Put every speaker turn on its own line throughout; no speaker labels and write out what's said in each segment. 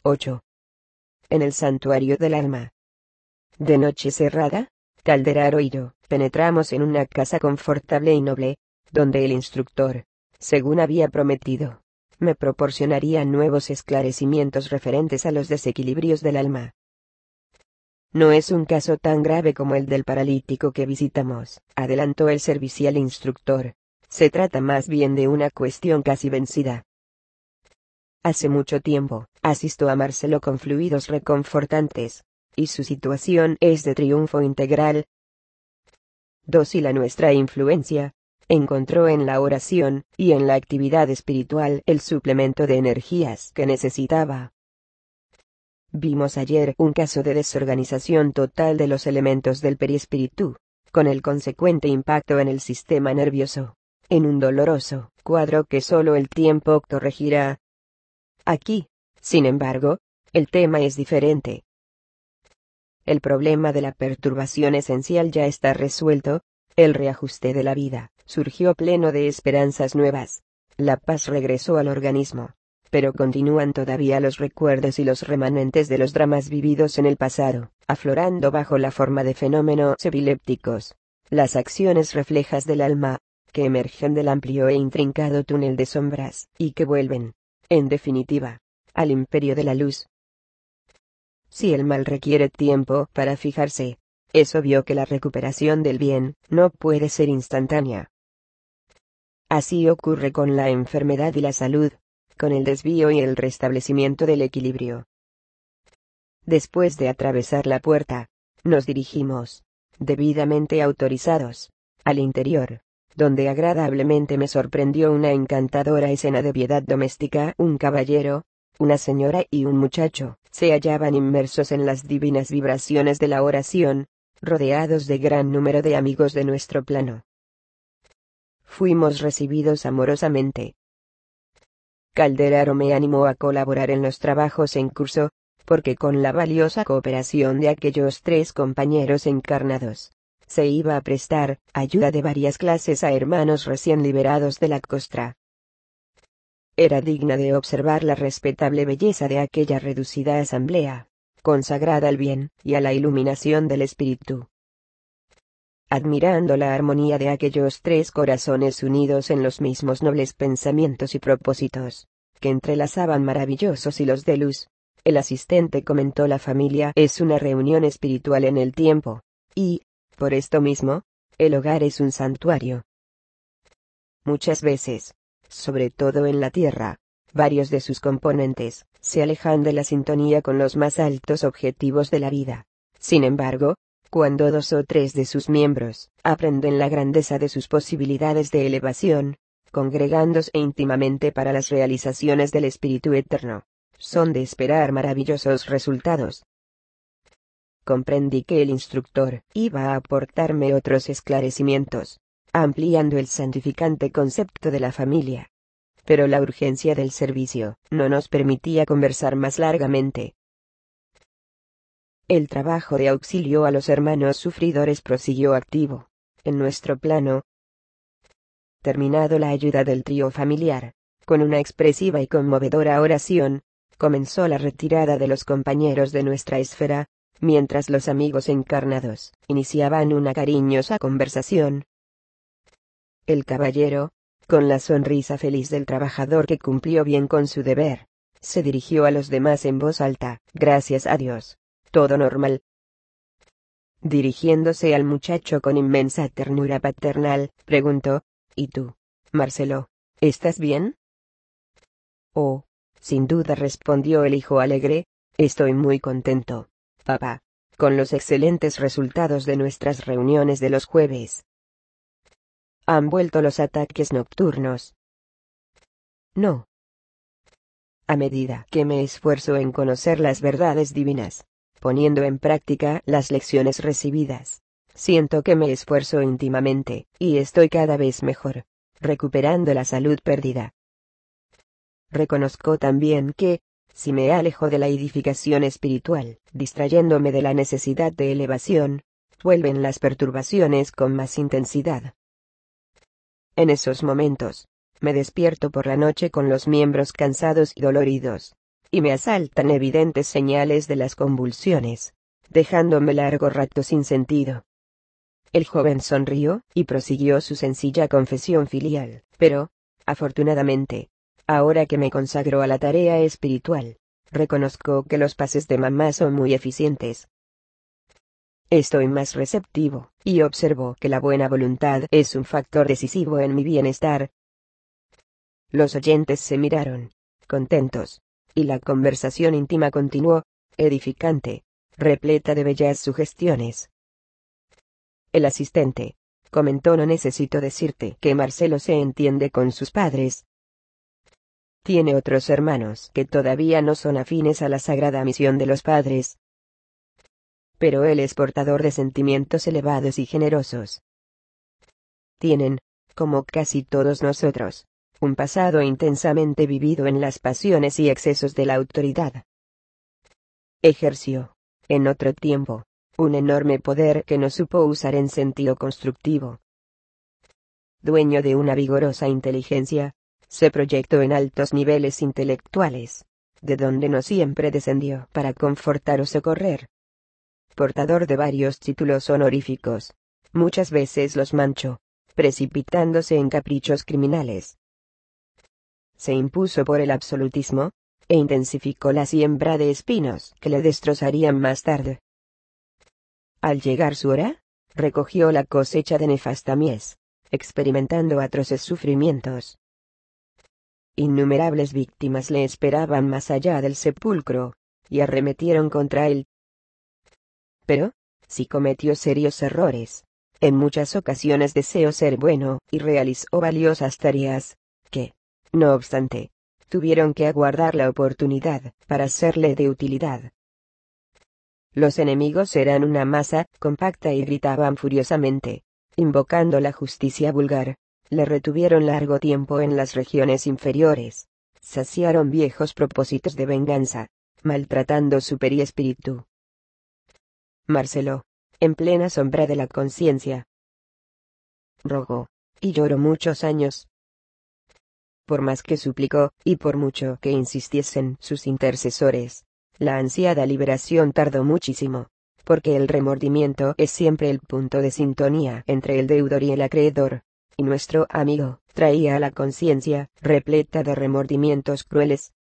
8. En el santuario del alma. De noche cerrada, Calderaro y yo penetramos en una casa confortable y noble, donde el instructor, según había prometido, me proporcionaría nuevos esclarecimientos referentes a los desequilibrios del alma. No es un caso tan grave como el del paralítico que visitamos, adelantó el servicial instructor. Se trata más bien de una cuestión casi vencida. Hace mucho tiempo, asisto a Marcelo con fluidos reconfortantes, y su situación es de triunfo integral. Dócil a nuestra influencia, encontró en la oración y en la actividad espiritual el suplemento de energías que necesitaba. Vimos ayer un caso de desorganización total de los elementos del perispíritu, con el consecuente impacto en el sistema nervioso, en un doloroso cuadro que solo el tiempo corregirá. Aquí, sin embargo, el tema es diferente. El problema de la perturbación esencial ya está resuelto, el reajuste de la vida surgió pleno de esperanzas nuevas, la paz regresó al organismo, pero continúan todavía los recuerdos y los remanentes de los dramas vividos en el pasado, aflorando bajo la forma de fenómenos epilépticos, las acciones reflejas del alma, que emergen del amplio e intrincado túnel de sombras, y que vuelven, en definitiva, al imperio de la luz. Si el mal requiere tiempo para fijarse, es obvio que la recuperación del bien no puede ser instantánea. Así ocurre con la enfermedad y la salud, con el desvío y el restablecimiento del equilibrio. Después de atravesar la puerta, nos dirigimos, debidamente autorizados, al interior, donde agradablemente me sorprendió una encantadora escena de piedad doméstica. Un caballero, una señora y un muchacho se hallaban inmersos en las divinas vibraciones de la oración, rodeados de gran número de amigos de nuestro plano. Fuimos recibidos amorosamente. Calderaro me animó a colaborar en los trabajos en curso, porque con la valiosa cooperación de aquellos 3 compañeros encarnados, se iba a prestar ayuda de varias clases a hermanos recién liberados de la costra. Era digna de observar la respetable belleza de aquella reducida asamblea, consagrada al bien y a la iluminación del espíritu. Admirando la armonía de aquellos 3 corazones unidos en los mismos nobles pensamientos y propósitos, que entrelazaban maravillosos hilos de luz, el asistente comentó: la familia es una reunión espiritual en el tiempo, y, por esto mismo, el hogar es un santuario. Muchas veces, sobre todo en la tierra, varios de sus componentes se alejan de la sintonía con los más altos objetivos de la vida. Sin embargo, cuando 2 o 3 de sus miembros aprenden la grandeza de sus posibilidades de elevación, congregándose íntimamente para las realizaciones del espíritu eterno, son de esperar maravillosos resultados. Comprendí que el instructor iba a aportarme otros esclarecimientos, ampliando el santificante concepto de la familia. Pero la urgencia del servicio no nos permitía conversar más largamente. El trabajo de auxilio a los hermanos sufridores prosiguió activo, en nuestro plano. Terminado la ayuda del trío familiar, con una expresiva y conmovedora oración, comenzó la retirada de los compañeros de nuestra esfera, mientras los amigos encarnados iniciaban una cariñosa conversación. El caballero, con la sonrisa feliz del trabajador que cumplió bien con su deber, se dirigió a los demás en voz alta: gracias a Dios, todo normal. Dirigiéndose al muchacho con inmensa ternura paternal, preguntó: ¿y tú, Marcelo, estás bien? Oh, sin duda, respondió el hijo alegre, estoy muy contento, papá, con los excelentes resultados de nuestras reuniones de los jueves. ¿Han vuelto los ataques nocturnos? No. A medida que me esfuerzo en conocer las verdades divinas, poniendo en práctica las lecciones recibidas, siento que me esfuerzo íntimamente, y estoy cada vez mejor, recuperando la salud perdida. Reconozco también que, si me alejo de la edificación espiritual, distrayéndome de la necesidad de elevación, vuelven las perturbaciones con más intensidad. En esos momentos, me despierto por la noche con los miembros cansados y doloridos, y me asaltan evidentes señales de las convulsiones, dejándome largo rato sin sentido. El joven sonrió, y prosiguió su sencilla confesión filial, pero, afortunadamente, ahora que me consagro a la tarea espiritual, reconozco que los pases de mamá son muy eficientes. Estoy más receptivo, y observo que la buena voluntad es un factor decisivo en mi bienestar. Los oyentes se miraron, contentos, y la conversación íntima continuó, edificante, repleta de bellas sugestiones. El asistente comentó: no necesito decirte que Marcelo se entiende con sus padres. Tiene otros hermanos que todavía no son afines a la sagrada misión de los padres. Pero él es portador de sentimientos elevados y generosos. Tienen, como casi todos nosotros, un pasado intensamente vivido en las pasiones y excesos de la autoridad. Ejerció, en otro tiempo, un enorme poder que no supo usar en sentido constructivo. Dueño de una vigorosa inteligencia, se proyectó en altos niveles intelectuales, de donde no siempre descendió para confortar o socorrer. Portador de varios títulos honoríficos, muchas veces los manchó, precipitándose en caprichos criminales. Se impuso por el absolutismo, e intensificó la siembra de espinos que le destrozarían más tarde. Al llegar su hora, recogió la cosecha de nefasta mies, experimentando atroces sufrimientos. Innumerables víctimas le esperaban más allá del sepulcro, y arremetieron contra él. Pero, sí cometió serios errores. En muchas ocasiones deseó ser bueno, y realizó valiosas tareas, que, no obstante, tuvieron que aguardar la oportunidad para serle de utilidad. Los enemigos eran una masa compacta y gritaban furiosamente, invocando la justicia vulgar. Le retuvieron largo tiempo en las regiones inferiores, saciaron viejos propósitos de venganza, maltratando su periespíritu. Marcelo, en plena sombra de la conciencia, rogó, y lloró muchos años. Por más que suplicó, y por mucho que insistiesen sus intercesores, la ansiada liberación tardó muchísimo, porque el remordimiento es siempre el punto de sintonía entre el deudor y el acreedor, y nuestro amigo traía a la conciencia repleta de remordimientos crueles.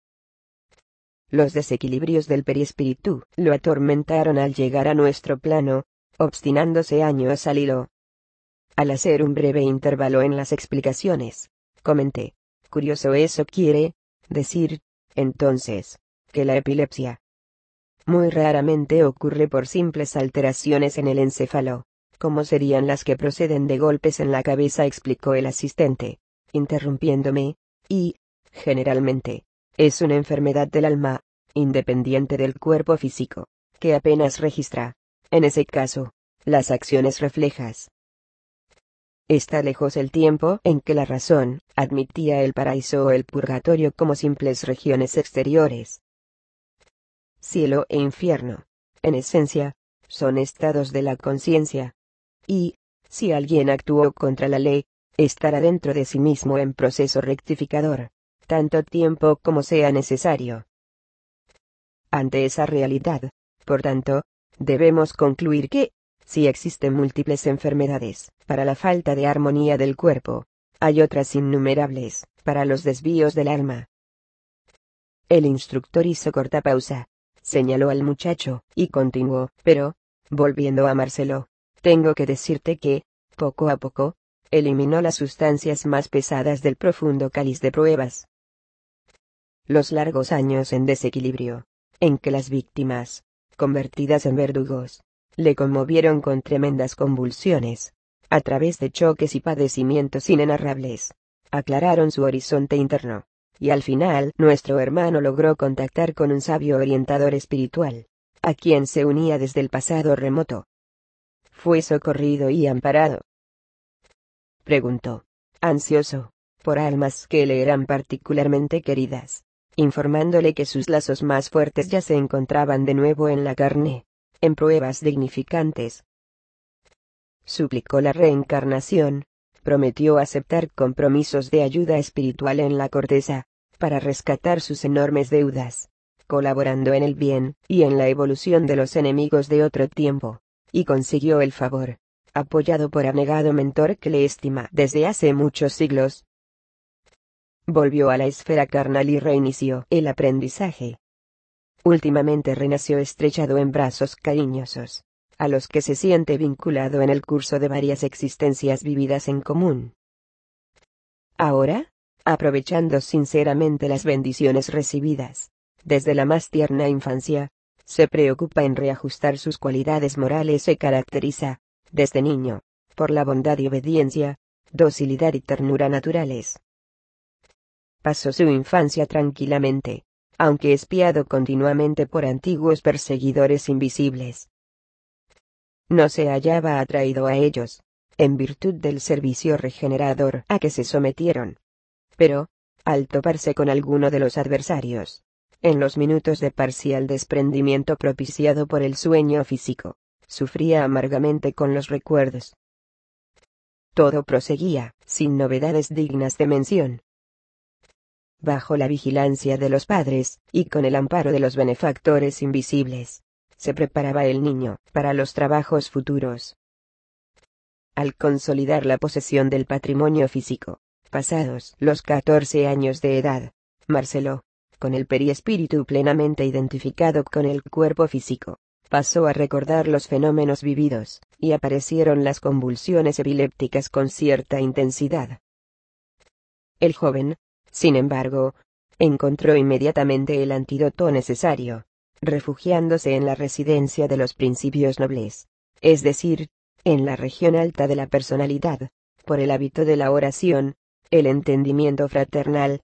Los desequilibrios del perispíritu lo atormentaron al llegar a nuestro plano, obstinándose años al hilo. Al hacer un breve intervalo en las explicaciones, comenté: curioso, eso quiere decir, entonces, que la epilepsia muy raramente ocurre por simples alteraciones en el encéfalo, como serían las que proceden de golpes en la cabeza, explicó el asistente, interrumpiéndome, y, generalmente, es una enfermedad del alma, independiente del cuerpo físico, que apenas registra, en ese caso, las acciones reflejas. Está lejos el tiempo en que la razón admitía el paraíso o el purgatorio como simples regiones exteriores. Cielo e infierno, en esencia, son estados de la conciencia. Y, si alguien actuó contra la ley, estará dentro de sí mismo en proceso rectificador, tanto tiempo como sea necesario. Ante esa realidad, por tanto, debemos concluir que, si existen múltiples enfermedades para la falta de armonía del cuerpo, hay otras innumerables para los desvíos del alma. El instructor hizo corta pausa, señaló al muchacho, y continuó: pero, volviendo a Marcelo, tengo que decirte que, poco a poco, eliminó las sustancias más pesadas del profundo cáliz de pruebas. Los largos años en desequilibrio, en que las víctimas, convertidas en verdugos, le conmovieron con tremendas convulsiones, a través de choques y padecimientos inenarrables, aclararon su horizonte interno, y al final nuestro hermano logró contactar con un sabio orientador espiritual, a quien se unía desde el pasado remoto. ¿Fue socorrido y amparado?, preguntó, ansioso, por almas que le eran particularmente queridas, informándole que sus lazos más fuertes ya se encontraban de nuevo en la carne, en pruebas dignificantes. Suplicó la reencarnación, prometió aceptar compromisos de ayuda espiritual en la corteza, para rescatar sus enormes deudas, colaborando en el bien y en la evolución de los enemigos de otro tiempo, y consiguió el favor, apoyado por abnegado mentor que le estima desde hace muchos siglos. Volvió a la esfera carnal y reinició el aprendizaje. Últimamente renació estrechado en brazos cariñosos, a los que se siente vinculado en el curso de varias existencias vividas en común. Ahora, aprovechando sinceramente las bendiciones recibidas, desde la más tierna infancia, se preocupa en reajustar sus cualidades morales. Se caracteriza, desde niño, por la bondad y obediencia, docilidad y ternura naturales. Pasó su infancia tranquilamente, aunque espiado continuamente por antiguos perseguidores invisibles. No se hallaba atraído a ellos, en virtud del servicio regenerador a que se sometieron. Pero, al toparse con alguno de los adversarios, en los minutos de parcial desprendimiento propiciado por el sueño físico, sufría amargamente con los recuerdos. Todo proseguía, sin novedades dignas de mención. Bajo la vigilancia de los padres, y con el amparo de los benefactores invisibles, se preparaba el niño para los trabajos futuros. Al consolidar la posesión del patrimonio físico, pasados los 14 años de edad, Marcelo, con el periespíritu plenamente identificado con el cuerpo físico, pasó a recordar los fenómenos vividos, y aparecieron las convulsiones epilépticas con cierta intensidad. El joven, sin embargo, encontró inmediatamente el antídoto necesario, refugiándose en la residencia de los principios nobles, es decir, en la región alta de la personalidad, por el hábito de la oración, el entendimiento fraternal,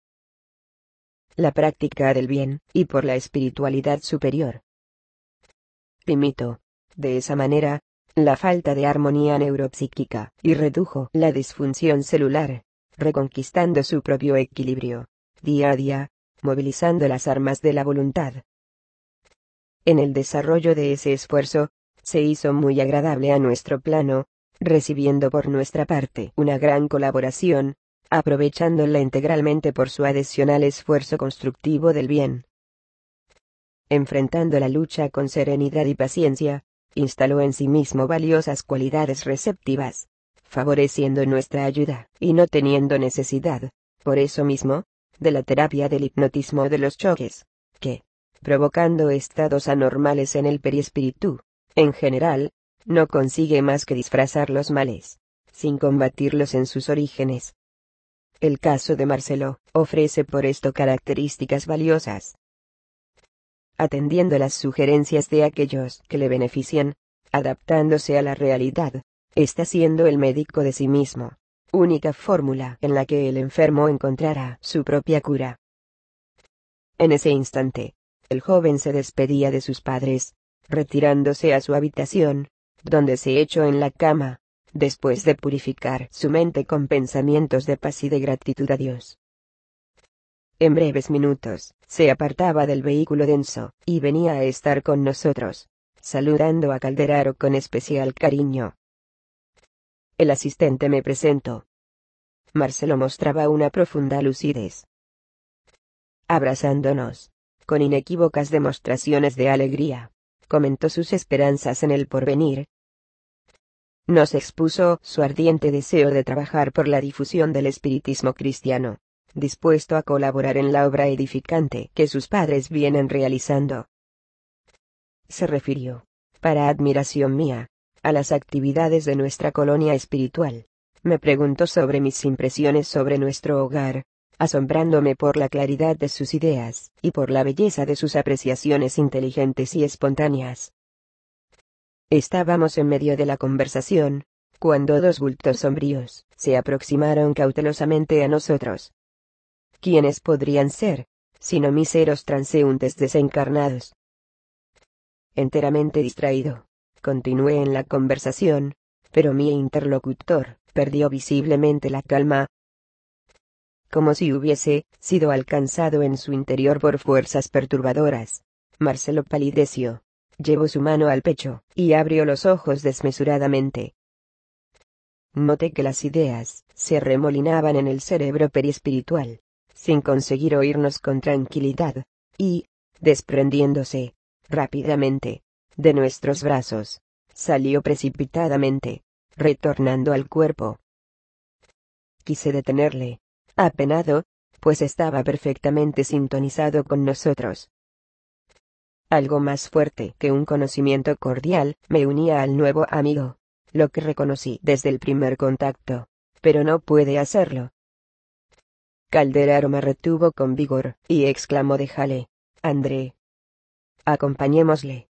la práctica del bien, y por la espiritualidad superior. Limitó, de esa manera, la falta de armonía neuropsíquica, y redujo la disfunción celular, reconquistando su propio equilibrio, día a día, movilizando las armas de la voluntad. En el desarrollo de ese esfuerzo, se hizo muy agradable a nuestro plano, recibiendo por nuestra parte una gran colaboración, aprovechándola integralmente por su adhesión al esfuerzo constructivo del bien. Enfrentando la lucha con serenidad y paciencia, instaló en sí mismo valiosas cualidades receptivas, favoreciendo nuestra ayuda, y no teniendo necesidad, por eso mismo, de la terapia del hipnotismo de los choques, que, provocando estados anormales en el perispíritu, en general, no consigue más que disfrazar los males, sin combatirlos en sus orígenes. El caso de Marcelo ofrece por esto características valiosas. Atendiendo las sugerencias de aquellos que le benefician, adaptándose a la realidad, está siendo el médico de sí mismo, única fórmula en la que el enfermo encontrará su propia cura. En ese instante, el joven se despedía de sus padres, retirándose a su habitación, donde se echó en la cama, después de purificar su mente con pensamientos de paz y de gratitud a Dios. En breves minutos, se apartaba del vehículo denso, y venía a estar con nosotros, saludando a Calderaro con especial cariño. El asistente me presentó. Marcelo mostraba una profunda lucidez. Abrazándonos, con inequívocas demostraciones de alegría, comentó sus esperanzas en el porvenir. Nos expuso su ardiente deseo de trabajar por la difusión del espiritismo cristiano, dispuesto a colaborar en la obra edificante que sus padres vienen realizando. Se refirió, para admiración mía, a las actividades de nuestra colonia espiritual. Me preguntó sobre mis impresiones sobre nuestro hogar, asombrándome por la claridad de sus ideas, y por la belleza de sus apreciaciones inteligentes y espontáneas. Estábamos en medio de la conversación, cuando dos bultos sombríos se aproximaron cautelosamente a nosotros. ¿Quiénes podrían ser, sino míseros transeúntes desencarnados? Enteramente distraído, continué en la conversación, pero mi interlocutor perdió visiblemente la calma. Como si hubiese sido alcanzado en su interior por fuerzas perturbadoras, Marcelo palideció, llevó su mano al pecho, y abrió los ojos desmesuradamente. Noté que las ideas se remolinaban en el cerebro periespiritual, sin conseguir oírnos con tranquilidad, y, desprendiéndose, rápidamente, de nuestros brazos, salió precipitadamente, retornando al cuerpo. Quise detenerle, apenado, pues estaba perfectamente sintonizado con nosotros. Algo más fuerte que un conocimiento cordial me unía al nuevo amigo, lo que reconocí desde el primer contacto, pero no pude hacerlo. Calderaro me retuvo con vigor, y exclamó: déjale, André. Acompañémosle.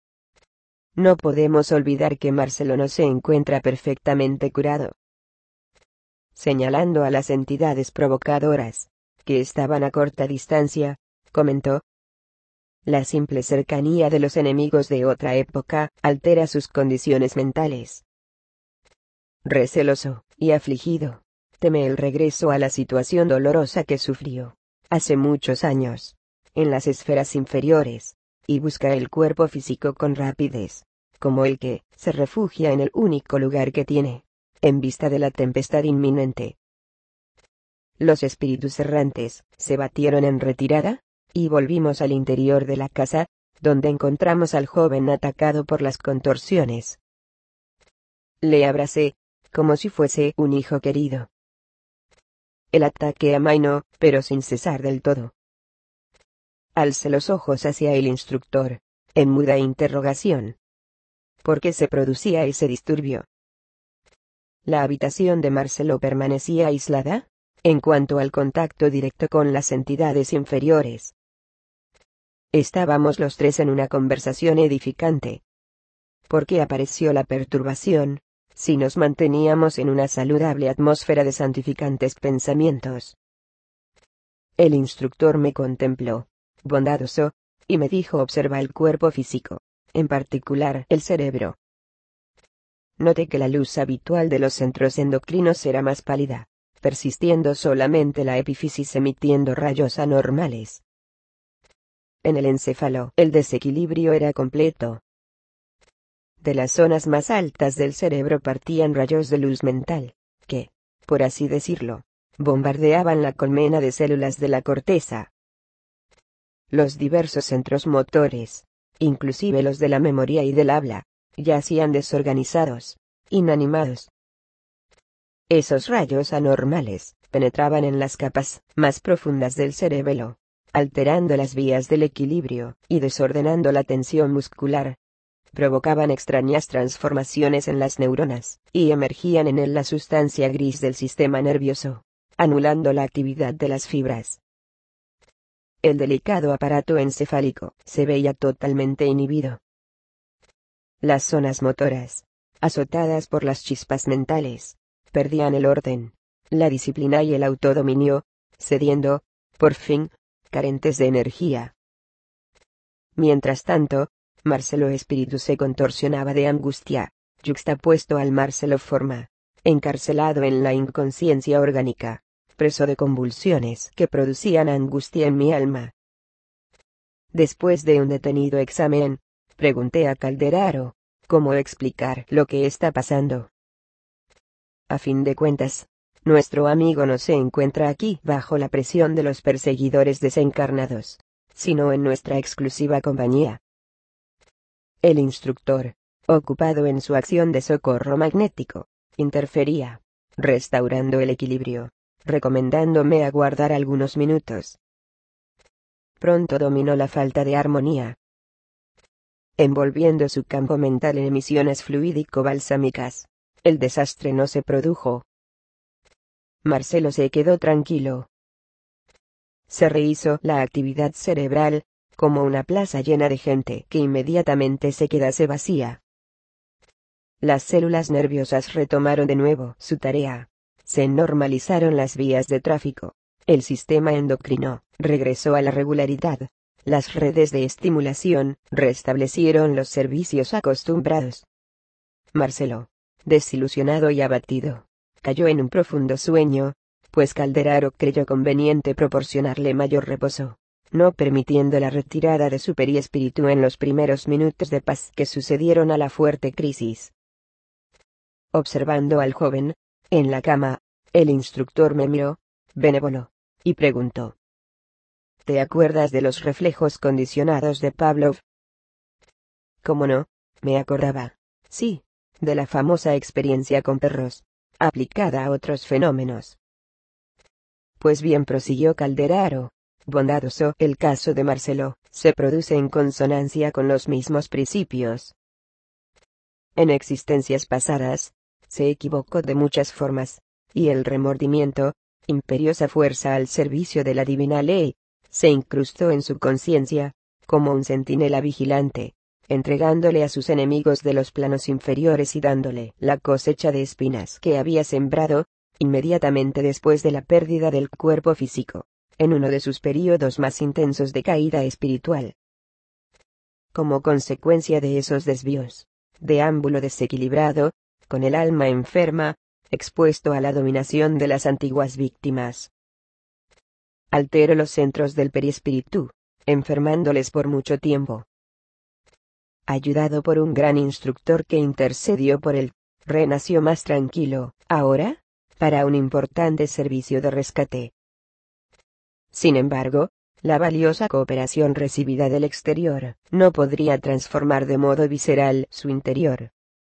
No podemos olvidar que Marcelo no se encuentra perfectamente curado. Señalando a las entidades provocadoras, que estaban a corta distancia, comentó: la simple cercanía de los enemigos de otra época altera sus condiciones mentales. Receloso y afligido, teme el regreso a la situación dolorosa que sufrió hace muchos años, en las esferas inferiores, y busca el cuerpo físico con rapidez, como el que se refugia en el único lugar que tiene, en vista de la tempestad inminente. Los espíritus errantes se batieron en retirada, y volvimos al interior de la casa, donde encontramos al joven atacado por las contorsiones. Le abracé, como si fuese un hijo querido. El ataque amainó, pero sin cesar del todo. Alcé los ojos hacia el instructor, en muda interrogación. ¿Por qué se producía ese disturbio? La habitación de Marcelo permanecía aislada, en cuanto al contacto directo con las entidades inferiores. Estábamos los tres en una conversación edificante. ¿Por qué apareció la perturbación, si nos manteníamos en una saludable atmósfera de santificantes pensamientos? El instructor me contempló, bondadoso, y me dijo: observa el cuerpo físico, en particular el cerebro. Noté que la luz habitual de los centros endocrinos era más pálida, persistiendo solamente la epífisis emitiendo rayos anormales. En el encéfalo el desequilibrio era completo. De las zonas más altas del cerebro partían rayos de luz mental, que, por así decirlo, bombardeaban la colmena de células de la corteza. Los diversos centros motores, inclusive los de la memoria y del habla, yacían desorganizados, inanimados. Esos rayos anormales penetraban en las capas más profundas del cerebelo, alterando las vías del equilibrio y desordenando la tensión muscular. Provocaban extrañas transformaciones en las neuronas, y emergían en él la sustancia gris del sistema nervioso, anulando la actividad de las fibras. El delicado aparato encefálico se veía totalmente inhibido. Las zonas motoras, azotadas por las chispas mentales, perdían el orden, la disciplina y el autodominio, cediendo, por fin, carentes de energía. Mientras tanto, Marcelo espíritu se contorsionaba de angustia, yuxtapuesto al Marcelo forma, encarcelado en la inconsciencia orgánica, preso de convulsiones que producían angustia en mi alma. Después de un detenido examen, pregunté a Calderaro, ¿cómo explicar lo que está pasando? A fin de cuentas, nuestro amigo no se encuentra aquí bajo la presión de los perseguidores desencarnados, sino en nuestra exclusiva compañía. El instructor, ocupado en su acción de socorro magnético, interfería, restaurando el equilibrio, recomendándome aguardar algunos minutos. Pronto dominó la falta de armonía, envolviendo su campo mental en emisiones fluídico-balsámicas. El desastre no se produjo. Marcelo se quedó tranquilo. Se rehizo la actividad cerebral, como una plaza llena de gente que inmediatamente se quedase vacía. Las células nerviosas retomaron de nuevo su tarea. Se normalizaron las vías de tráfico. El sistema endocrino regresó a la regularidad. Las redes de estimulación restablecieron los servicios acostumbrados. Marcelo, desilusionado y abatido, cayó en un profundo sueño, pues Calderaro creyó conveniente proporcionarle mayor reposo, no permitiendo la retirada de su periespíritu en los primeros minutos de paz que sucedieron a la fuerte crisis. Observando al joven, en la cama, el instructor me miró, benévolo, y preguntó: ¿Te acuerdas de los reflejos condicionados de Pavlov? ¿Cómo no? Me acordaba. Sí, de la famosa experiencia con perros, aplicada a otros fenómenos. Pues bien, prosiguió Calderaro, bondadoso, el caso de Marcelo se produce en consonancia con los mismos principios. En existencias pasadas, se equivocó de muchas formas, y el remordimiento, imperiosa fuerza al servicio de la divina ley, se incrustó en su conciencia, como un centinela vigilante, entregándole a sus enemigos de los planos inferiores y dándole la cosecha de espinas que había sembrado, inmediatamente después de la pérdida del cuerpo físico, en uno de sus períodos más intensos de caída espiritual. Como consecuencia de esos desvíos, deámbulo desequilibrado, con el alma enferma, expuesto a la dominación de las antiguas víctimas. Altero los centros del perispíritu, enfermándoles por mucho tiempo. Ayudado por un gran instructor que intercedió por él, renació más tranquilo, ahora, para un importante servicio de rescate. Sin embargo, la valiosa cooperación recibida del exterior no podría transformar de modo visceral su interior.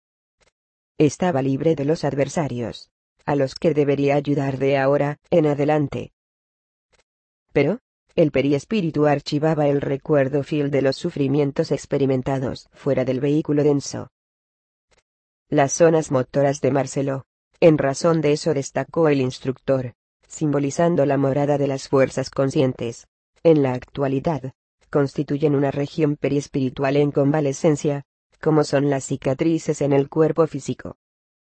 Estaba libre de los adversarios, a los que debería ayudar de ahora en adelante. Pero, el periespíritu archivaba el recuerdo fiel de los sufrimientos experimentados fuera del vehículo denso. Las zonas motoras de Marcelo, en razón de eso destacó el instructor, simbolizando la morada de las fuerzas conscientes, en la actualidad, constituyen una región periespiritual en convalescencia, como son las cicatrices en el cuerpo físico.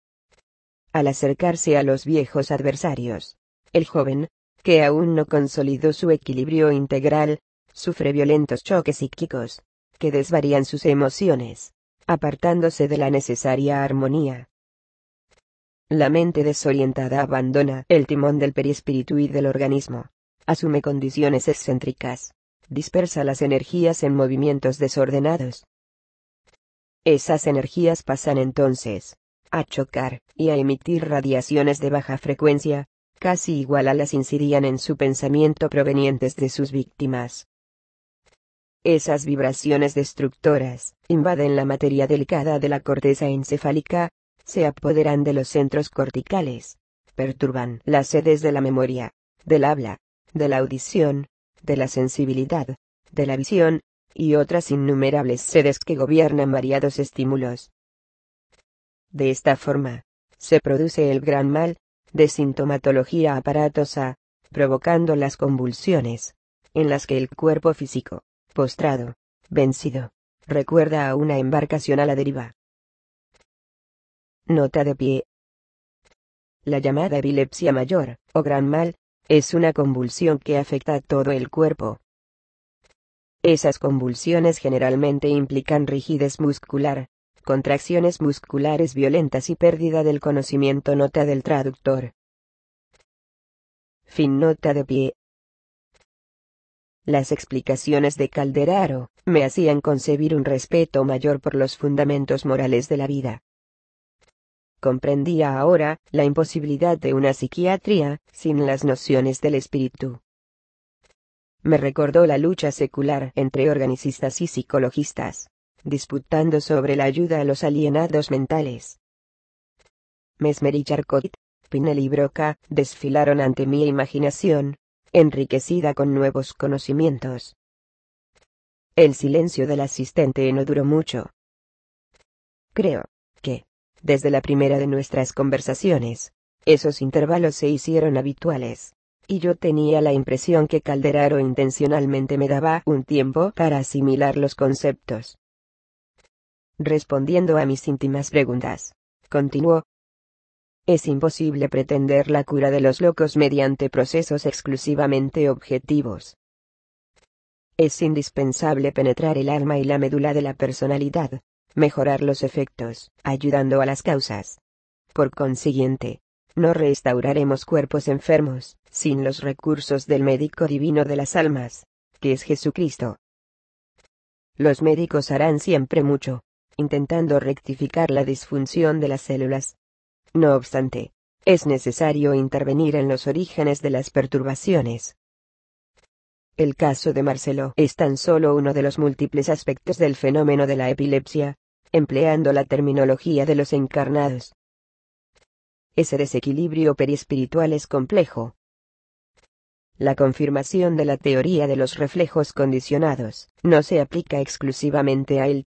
Al acercarse a los viejos adversarios, el joven, que aún no consolidó su equilibrio integral, sufre violentos choques psíquicos, que desvarían sus emociones, apartándose de la necesaria armonía. La mente desorientada abandona el timón del perispíritu y del organismo, asume condiciones excéntricas, dispersa las energías en movimientos desordenados. Esas energías pasan entonces a chocar y a emitir radiaciones de baja frecuencia, casi igual a las incidían en su pensamiento provenientes de sus víctimas. Esas vibraciones destructoras invaden la materia delicada de la corteza encefálica, se apoderan de los centros corticales, perturban las sedes de la memoria, del habla, de la audición, de la sensibilidad, de la visión, y otras innumerables sedes que gobiernan variados estímulos. De esta forma, se produce el gran mal, de sintomatología aparatosa, provocando las convulsiones, en las que el cuerpo físico, postrado, vencido, recuerda a una embarcación a la deriva. Nota de pie. La llamada epilepsia mayor, o gran mal, es una convulsión que afecta a todo el cuerpo. Esas convulsiones generalmente implican rigidez muscular, contracciones musculares violentas y pérdida del conocimiento. Nota del traductor. Fin. Nota de pie. Las explicaciones de Calderaro me hacían concebir un respeto mayor por los fundamentos morales de la vida. Comprendía ahora la imposibilidad de una psiquiatría sin las nociones del espíritu. Me recordó la lucha secular entre organicistas y psicologistas, disputando sobre la ayuda a los alienados mentales. Mesmer y Charcot, Pinel y Broca desfilaron ante mi imaginación, enriquecida con nuevos conocimientos. El silencio del asistente no duró mucho. Creo que, desde la primera de nuestras conversaciones, esos intervalos se hicieron habituales, y yo tenía la impresión que Calderaro intencionalmente me daba un tiempo para asimilar los conceptos. Respondiendo a mis íntimas preguntas, continuó: es imposible pretender la cura de los locos mediante procesos exclusivamente objetivos. Es indispensable penetrar el alma y la médula de la personalidad, mejorar los efectos, ayudando a las causas. Por consiguiente, no restauraremos cuerpos enfermos, sin los recursos del médico divino de las almas, que es Jesucristo. Los médicos harán siempre mucho, intentando rectificar la disfunción de las células. No obstante, es necesario intervenir en los orígenes de las perturbaciones. El caso de Marcelo es tan solo uno de los múltiples aspectos del fenómeno de la epilepsia, empleando la terminología de los encarnados. Ese desequilibrio periespiritual es complejo. La confirmación de la teoría de los reflejos condicionados no se aplica exclusivamente a él.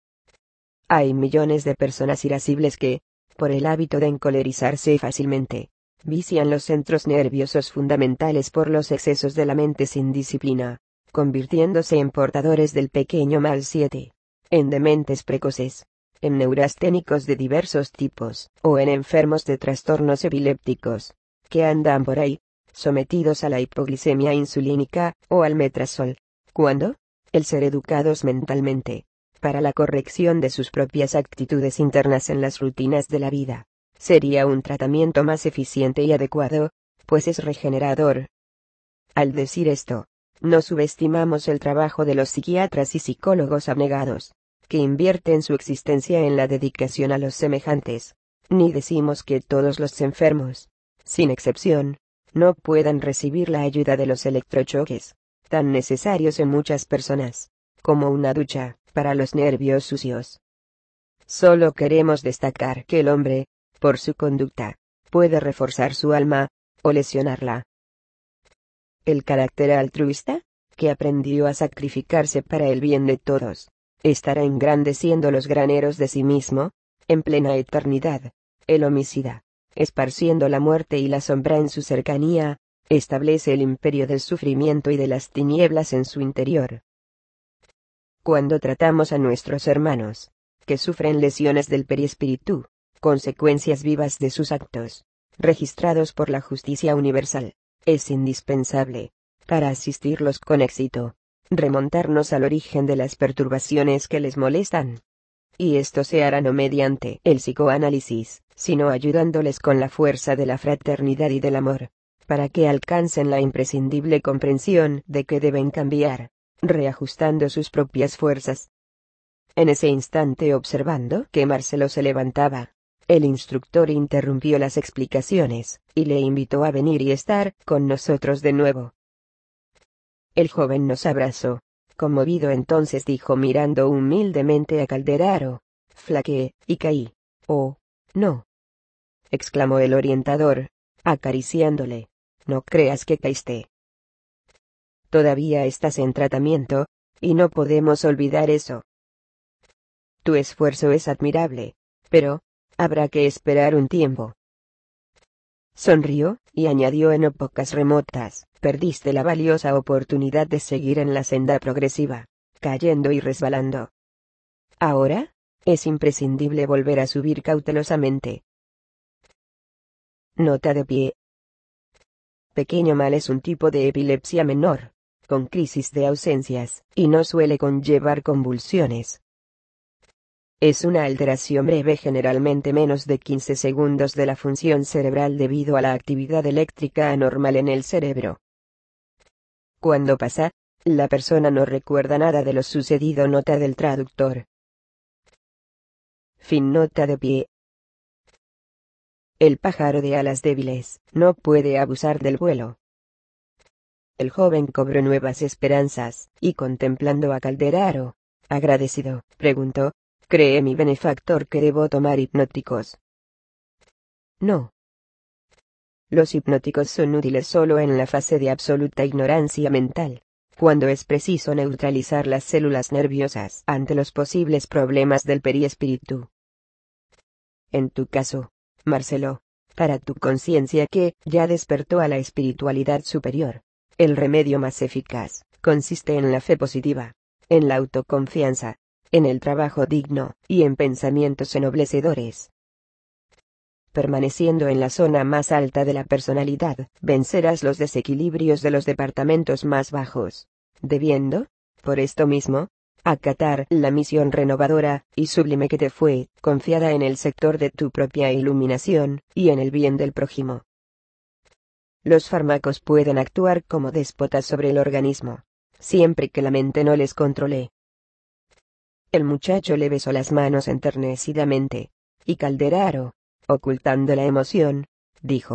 Hay millones de personas irascibles que, por el hábito de encolerizarse fácilmente, vician los centros nerviosos fundamentales por los excesos de la mente sin disciplina, convirtiéndose en portadores del pequeño mal 7, en dementes precoces, en neurasténicos de diversos tipos, o en enfermos de trastornos epilépticos, que andan por ahí, sometidos a la hipoglicemia insulínica, o al metrazol, cuando, el ser educados mentalmente, para la corrección de sus propias actitudes internas en las rutinas de la vida, sería un tratamiento más eficiente y adecuado, pues es regenerador. Al decir esto, no subestimamos el trabajo de los psiquiatras y psicólogos abnegados, que invierten su existencia en la dedicación a los semejantes, ni decimos que todos los enfermos, sin excepción, no puedan recibir la ayuda de los electrochoques, tan necesarios en muchas personas, como una ducha, para los nervios sucios. Solo queremos destacar que el hombre, por su conducta, puede reforzar su alma, o lesionarla. El carácter altruista, que aprendió a sacrificarse para el bien de todos, estará engrandeciendo los graneros de sí mismo, en plena eternidad. El homicida, esparciendo la muerte y la sombra en su cercanía, establece el imperio del sufrimiento y de las tinieblas en su interior. Cuando tratamos a nuestros hermanos, que sufren lesiones del periespíritu, consecuencias vivas de sus actos, registrados por la justicia universal, es indispensable, para asistirlos con éxito, remontarnos al origen de las perturbaciones que les molestan. Y esto se hará no mediante el psicoanálisis, sino ayudándoles con la fuerza de la fraternidad y del amor, para que alcancen la imprescindible comprensión de que deben cambiar, reajustando sus propias fuerzas. En ese instante, observando que Marcelo se levantaba, el instructor interrumpió las explicaciones, y le invitó a venir y estar con nosotros de nuevo. El joven nos abrazó, conmovido. Entonces dijo mirando humildemente a Calderaro: flaqueé, y caí. Oh, no, exclamó el orientador, acariciándole, no creas que caíste. Todavía estás en tratamiento, y no podemos olvidar eso. Tu esfuerzo es admirable, pero habrá que esperar un tiempo. Sonrió, y añadió en épocas remotas, perdiste la valiosa oportunidad de seguir en la senda progresiva, cayendo y resbalando. Ahora, es imprescindible volver a subir cautelosamente. Nota de pie. Pequeño mal es un tipo de epilepsia menor, con crisis de ausencias, y no suele conllevar convulsiones. Es una alteración breve, generalmente menos de 15 segundos, de la función cerebral debido a la actividad eléctrica anormal en el cerebro. Cuando pasa, la persona no recuerda nada de lo sucedido. Nota del traductor. Fin. Nota de pie. El pájaro de alas débiles no puede abusar del vuelo. El joven cobró nuevas esperanzas, y contemplando a Calderaro, agradecido, preguntó: ¿cree mi benefactor que debo tomar hipnóticos? No. Los hipnóticos son útiles solo en la fase de absoluta ignorancia mental, cuando es preciso neutralizar las células nerviosas ante los posibles problemas del periespíritu. En tu caso, Marcelo, para tu conciencia que ya despertó a la espiritualidad superior, el remedio más eficaz consiste en la fe positiva, en la autoconfianza, en el trabajo digno, y en pensamientos ennoblecedores. Permaneciendo en la zona más alta de la personalidad, vencerás los desequilibrios de los departamentos más bajos, debiendo, por esto mismo, acatar la misión renovadora y sublime que te fue confiada en el sector de tu propia iluminación, y en el bien del prójimo. Los fármacos pueden actuar como déspotas sobre el organismo, siempre que la mente no les controle. El muchacho le besó las manos enternecidamente, y Calderaro, ocultando la emoción, dijo: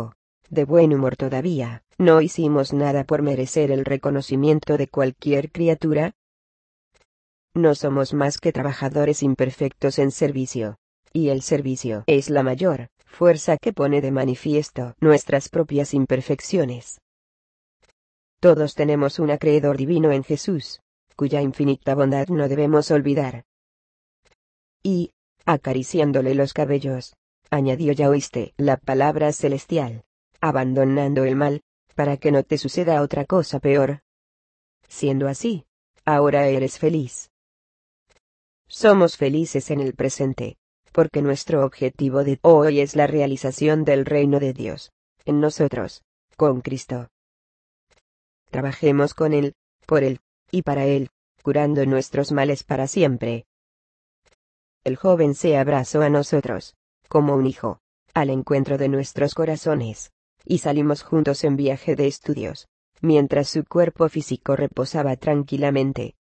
de buen humor todavía. ¿No hicimos nada por merecer el reconocimiento de cualquier criatura? No somos más que trabajadores imperfectos en servicio. Y el servicio es la mayor fuerza que pone de manifiesto nuestras propias imperfecciones. Todos tenemos un acreedor divino en Jesús, cuya infinita bondad no debemos olvidar. Y, acariciándole los cabellos, añadió: ya oíste la palabra celestial, abandonando el mal, para que no te suceda otra cosa peor. Siendo así, ahora eres feliz. Somos felices en el presente, porque nuestro objetivo de hoy es la realización del reino de Dios, en nosotros, con Cristo. Trabajemos con Él, por Él, y para Él, curando nuestros males para siempre. El joven se abrazó a nosotros, como un hijo, al encuentro de nuestros corazones, y salimos juntos en viaje de estudios, mientras su cuerpo físico reposaba tranquilamente.